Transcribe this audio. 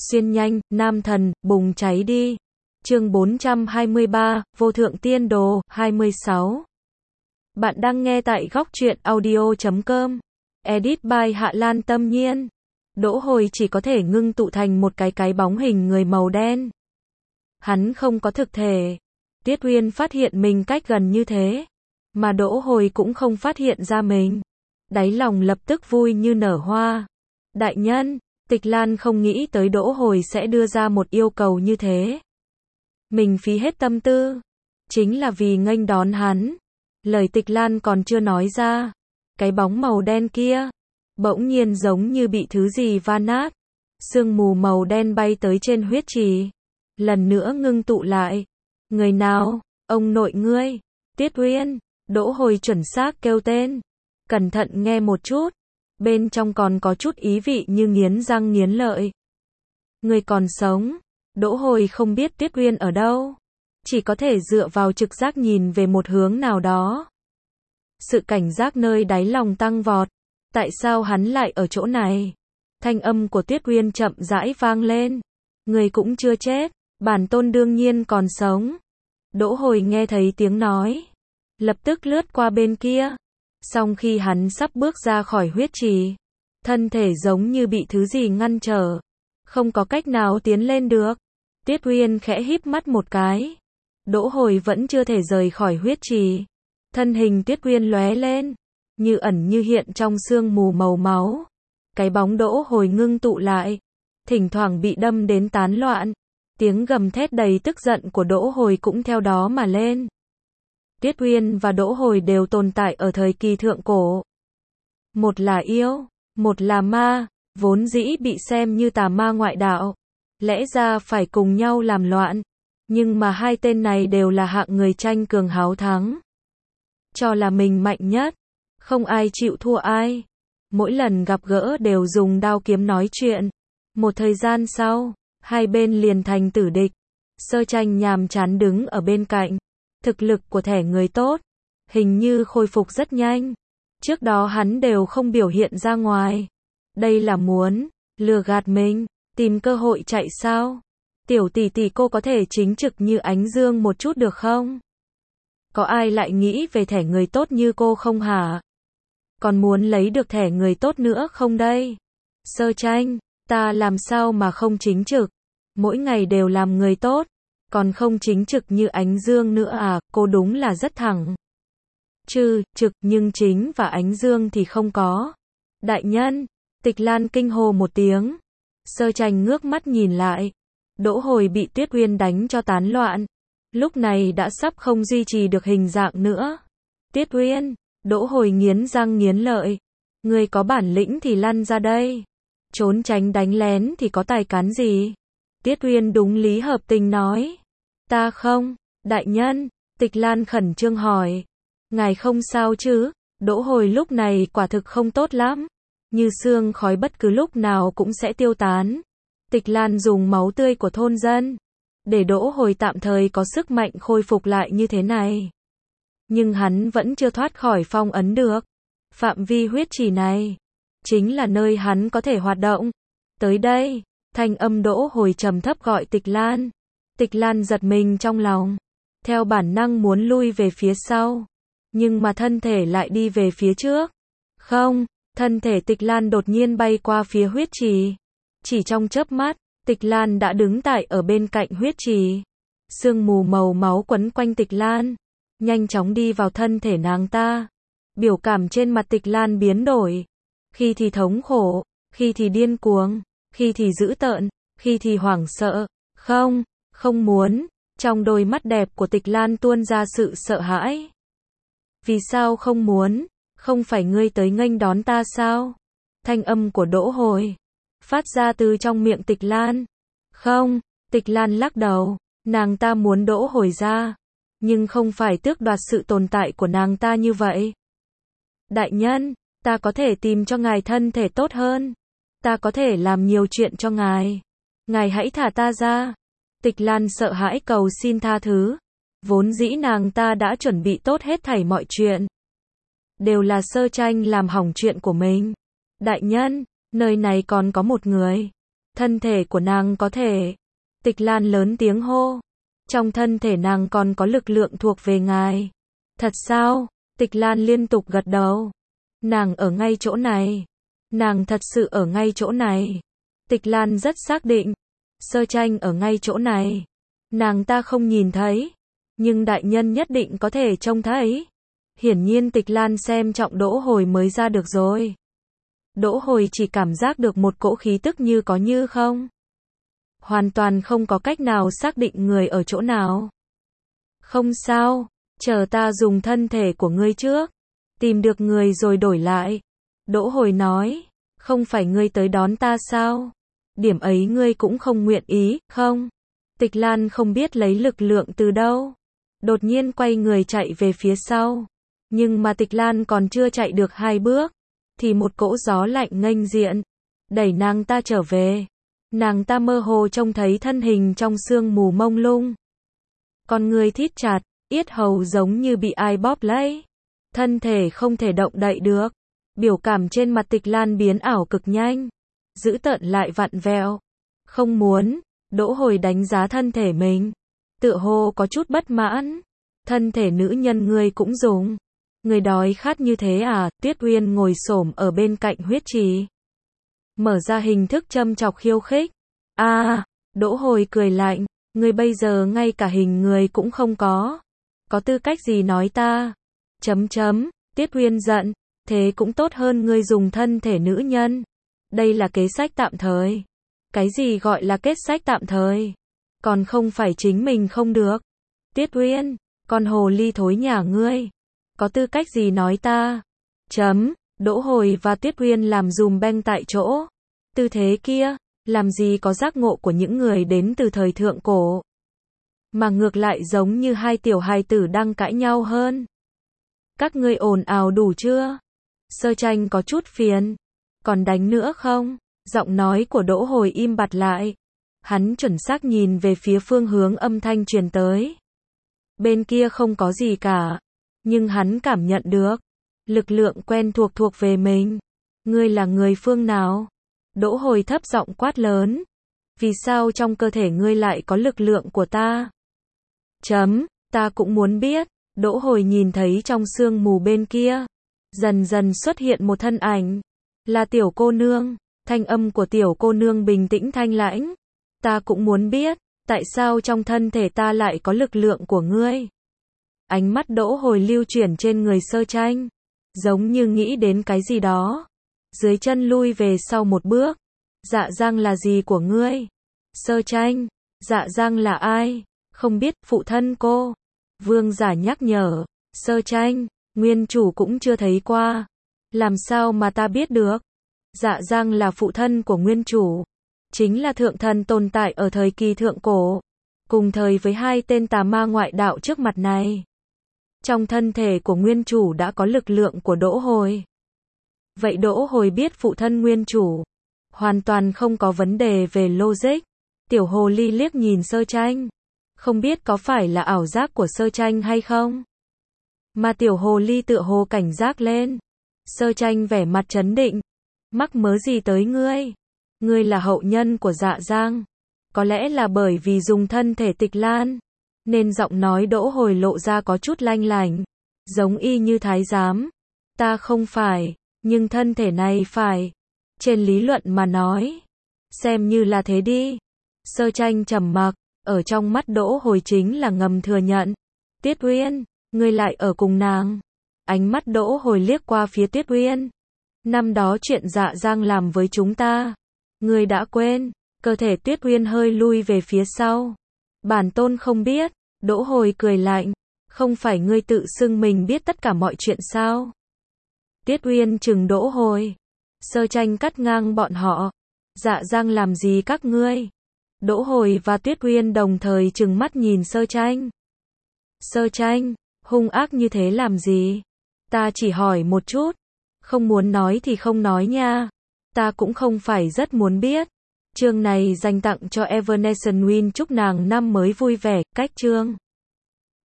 Xuyên nhanh, nam thần, bùng cháy đi. Chương 423, Vô thượng tiên đồ, 26. Bạn đang nghe tại góc truyện audio.com. Edit by Hạ Lan Tâm Nhiên. Đỗ Hồi chỉ có thể ngưng tụ thành một cái bóng hình người màu đen. Hắn không có thực thể. Tiết Uyên phát hiện mình cách gần như thế, mà Đỗ Hồi cũng không phát hiện ra mình. Đáy lòng lập tức vui như nở hoa. Đại nhân, Tịch Lan không nghĩ tới Đỗ Hồi sẽ đưa ra một yêu cầu như thế. Mình phí hết tâm tư, chính là vì nghênh đón hắn. Lời Tịch Lan còn chưa nói ra, cái bóng màu đen kia bỗng nhiên giống như bị thứ gì va nát. Sương mù màu đen bay tới trên huyết trì, lần nữa ngưng tụ lại. Người nào? Ông nội ngươi. Tiết Uyên. Đỗ Hồi chuẩn xác kêu tên. Cẩn thận nghe một chút, bên trong còn có chút ý vị như nghiến răng nghiến lợi. Người còn sống. Đỗ Hồi không biết Tiết Uyên ở đâu, chỉ có thể dựa vào trực giác nhìn về một hướng nào đó. Sự cảnh giác nơi đáy lòng tăng vọt. Tại sao hắn lại ở chỗ này? Thanh âm của Tiết Uyên chậm rãi vang lên. Người cũng chưa chết, bản tôn đương nhiên còn sống. Đỗ Hồi nghe thấy tiếng nói, lập tức lướt qua bên kia. Song khi hắn sắp bước ra khỏi huyết trì, thân thể giống như bị thứ gì ngăn trở, không có cách nào tiến lên được. Tiết Uyên khẽ híp mắt một cái. Đỗ Hồi vẫn chưa thể rời khỏi huyết trì. Thân hình Tiết Uyên lóe lên, như ẩn như hiện trong sương mù màu máu. Cái bóng Đỗ Hồi ngưng tụ lại, thỉnh thoảng bị đâm đến tán loạn. Tiếng gầm thét đầy tức giận của Đỗ Hồi cũng theo đó mà lên. Tiết Uyên và Đỗ Hồi đều tồn tại ở thời kỳ thượng cổ. Một là yêu, một là ma, vốn dĩ bị xem như tà ma ngoại đạo. Lẽ ra phải cùng nhau làm loạn, nhưng mà hai tên này đều là hạng người tranh cường háo thắng, cho là mình mạnh nhất, không ai chịu thua ai. Mỗi lần gặp gỡ đều dùng đao kiếm nói chuyện. Một thời gian sau, hai bên liền thành tử địch. Sơ Tranh nhàm chán đứng ở bên cạnh. Thực lực của thẻ người tốt hình như khôi phục rất nhanh. Trước đó hắn đều không biểu hiện ra ngoài. Đây là muốn lừa gạt mình, tìm cơ hội chạy sao? Tiểu tỷ tỷ, cô có thể chính trực như ánh dương một chút được không? Có ai lại nghĩ về thẻ người tốt như cô không hả? Còn muốn lấy được thẻ người tốt nữa không đây? Sơ Tranh, ta làm sao mà không chính trực? Mỗi ngày đều làm người tốt, còn không chính trực như ánh dương nữa à? Cô đúng là rất thẳng. Trực nhưng chính và ánh dương thì không có. Đại nhân, Tịch Lan kinh hô một tiếng. Sơ Tranh ngước mắt nhìn lại. Đỗ Hồi bị Tiết Uyên đánh cho tán loạn, lúc này đã sắp không duy trì được hình dạng nữa. Tiết Uyên. Đỗ Hồi nghiến răng nghiến lợi. Người có bản lĩnh thì lăn ra đây. Trốn tránh đánh lén thì có tài cán gì? Tiết Uyên đúng lý hợp tình nói. Ta không. Đại nhân. Tịch Lan khẩn trương hỏi. Ngài không sao chứ? Đỗ Hồi lúc này quả thực không tốt lắm. Như sương khói bất cứ lúc nào cũng sẽ tiêu tán. Tịch Lan dùng máu tươi của thôn dân để Đỗ Hồi tạm thời có sức mạnh khôi phục lại như thế này. Nhưng hắn vẫn chưa thoát khỏi phong ấn được. Phạm vi huyết trì này chính là nơi hắn có thể hoạt động. Tới đây, thanh âm Đỗ Hồi trầm thấp gọi Tịch Lan. Tịch Lan giật mình trong lòng, theo bản năng muốn lui về phía sau, nhưng mà thân thể lại đi về phía trước. Không, thân thể Tịch Lan đột nhiên bay qua phía huyết trì. Chỉ trong chớp mắt, Tịch Lan đã đứng tại ở bên cạnh huyết trì. Sương mù màu máu quấn quanh Tịch Lan, nhanh chóng đi vào thân thể nàng ta. Biểu cảm trên mặt Tịch Lan biến đổi. Khi thì thống khổ, khi thì điên cuồng, khi thì dữ tợn, khi thì hoảng sợ. Không muốn. Trong đôi mắt đẹp của Tịch Lan tuôn ra sự sợ hãi. Vì sao không muốn? Không phải ngươi tới nghênh đón ta sao? Thanh âm của Đỗ Hồi phát ra từ trong miệng Tịch Lan. Không. Tịch Lan lắc đầu. Nàng ta muốn Đỗ Hồi ra, nhưng không phải tước đoạt sự tồn tại của nàng ta như vậy. Đại nhân, ta có thể tìm cho ngài thân thể tốt hơn. Ta có thể làm nhiều chuyện cho ngài. Ngài hãy thả ta ra. Tịch Lan sợ hãi cầu xin tha thứ. Vốn dĩ nàng ta đã chuẩn bị tốt hết thảy mọi chuyện. Đều là Sơ Tranh làm hỏng chuyện của mình. Đại nhân, nơi này còn có một người. Thân thể của nàng có thể. Tịch Lan lớn tiếng hô. Trong thân thể nàng còn có lực lượng thuộc về ngài. Thật sao? Tịch Lan liên tục gật đầu. Nàng ở ngay chỗ này. Nàng thật sự ở ngay chỗ này. Tịch Lan rất xác định. Sơ Tranh ở ngay chỗ này. Nàng ta không nhìn thấy. Nhưng đại nhân nhất định có thể trông thấy. Hiển nhiên Tịch Lan xem trọng Đỗ Hồi mới ra được rồi. Đỗ Hồi chỉ cảm giác được một cỗ khí tức như có như không. Hoàn toàn không có cách nào xác định người ở chỗ nào. Không sao, chờ ta dùng thân thể của ngươi trước. Tìm được người rồi đổi lại. Đỗ Hồi nói, không phải ngươi tới đón ta sao? Điểm ấy ngươi cũng không nguyện ý, không? Tịch Lan không biết lấy lực lượng từ đâu. Đột nhiên quay người chạy về phía sau. Nhưng mà Tịch Lan còn chưa chạy được 2 bước. Thì một cỗ gió lạnh nghênh diện. Đẩy nàng ta trở về. Nàng ta mơ hồ trông thấy thân hình trong sương mù mông lung. Con người thít chặt, yết hầu giống như bị ai bóp lấy. Thân thể không thể động đậy được. Biểu cảm trên mặt Tịch Lan biến ảo cực nhanh. Dữ tợn lại vặn vẹo. Không muốn. Đỗ Hồi đánh giá thân thể mình. Tựa hồ có chút bất mãn. Thân thể nữ nhân ngươi cũng dùng. Người đói khát như thế à? Tuyết Uyên ngồi xổm ở bên cạnh huyết trì. Mở ra hình thức châm chọc khiêu khích. Đỗ Hồi cười lạnh. Ngươi bây giờ ngay cả hình người cũng không có. Có tư cách gì nói ta? Tuyết Uyên giận. Thế cũng tốt hơn ngươi dùng thân thể nữ nhân. Đây là kế sách tạm thời. Cái gì gọi là kế sách tạm thời? Còn không phải chính mình không được. Tuyết Uyên, con hồ ly thối nhà ngươi. Có tư cách gì nói ta? Đỗ Hồi và Tuyết Uyên làm dùm beng tại chỗ. Tư thế kia, làm gì có giác ngộ của những người đến từ thời thượng cổ. Mà ngược lại giống như hai tiểu hài tử đang cãi nhau hơn. Các ngươi ồn ào đủ chưa? Sơ Tranh có chút phiền. Còn đánh nữa không? Giọng nói của Đỗ Hồi im bặt lại. Hắn chuẩn xác nhìn về phía phương hướng âm thanh truyền tới. Bên kia không có gì cả. Nhưng hắn cảm nhận được. Lực lượng quen thuộc về mình. Ngươi là người phương nào? Đỗ Hồi thấp giọng quát lớn. Vì sao trong cơ thể ngươi lại có lực lượng của ta? Ta cũng muốn biết. Đỗ Hồi nhìn thấy trong sương mù bên kia. Dần dần xuất hiện một thân ảnh. Là tiểu cô nương. Thanh âm của tiểu cô nương bình tĩnh thanh lãnh. Ta cũng muốn biết. Tại sao trong thân thể ta lại có lực lượng của ngươi? Ánh mắt Đỗ Hồi lưu chuyển trên người Sơ Tranh. Giống như nghĩ đến cái gì đó. Dưới chân lui về sau một bước. Dạ Giang là gì của ngươi? Sơ Tranh. Dạ Giang là ai? Không biết, phụ thân cô. Vương giả nhắc nhở. Sơ Tranh, nguyên chủ cũng chưa thấy qua. Làm sao mà ta biết được? Dạ Giang là phụ thân của nguyên chủ. Chính là thượng thần tồn tại ở thời kỳ thượng cổ. Cùng thời với hai tên tà ma ngoại đạo trước mặt này. Trong thân thể của nguyên chủ đã có lực lượng của Đỗ Hồi. Vậy Đỗ Hồi biết phụ thân nguyên chủ. Hoàn toàn không có vấn đề về logic. Tiểu hồ ly liếc nhìn Sơ Tranh. Không biết có phải là ảo giác của Sơ Tranh hay không? Mà tiểu hồ ly tựa hồ cảnh giác lên. Sơ Tranh vẻ mặt trấn định. Mắc mớ gì tới ngươi? Ngươi là hậu nhân của Dạ Giang. Có lẽ là bởi vì dùng thân thể Tịch Lan. Nên giọng nói Đỗ Hồi lộ ra có chút lanh lảnh. Giống y như thái giám. Ta không phải. Nhưng thân thể này phải. Trên lý luận mà nói. Xem như là thế đi. Sơ Tranh trầm mặc. Ở trong mắt Đỗ Hồi chính là ngầm thừa nhận. Tuyết Uyên, ngươi lại ở cùng nàng. Ánh mắt Đỗ Hồi liếc qua phía Tuyết Uyên. Năm đó chuyện Dạ Giang làm với chúng ta. Ngươi đã quên. Cơ thể Tuyết Uyên hơi lui về phía sau. Bản tôn không biết. Đỗ Hồi cười lạnh. Không phải ngươi tự xưng mình biết tất cả mọi chuyện sao? Tuyết Uyên trừng Đỗ Hồi. Sơ Tranh cắt ngang bọn họ. Dạ Giang làm gì các ngươi? Đỗ Hồi và Tuyết Uyên đồng thời trừng mắt nhìn Sơ Tranh. Sơ Tranh, hung ác như thế làm gì? Ta chỉ hỏi một chút. Không muốn nói thì không nói nha. Ta cũng không phải rất muốn biết. Chương này dành tặng cho Evanescence Win, chúc nàng năm mới vui vẻ. Cách chương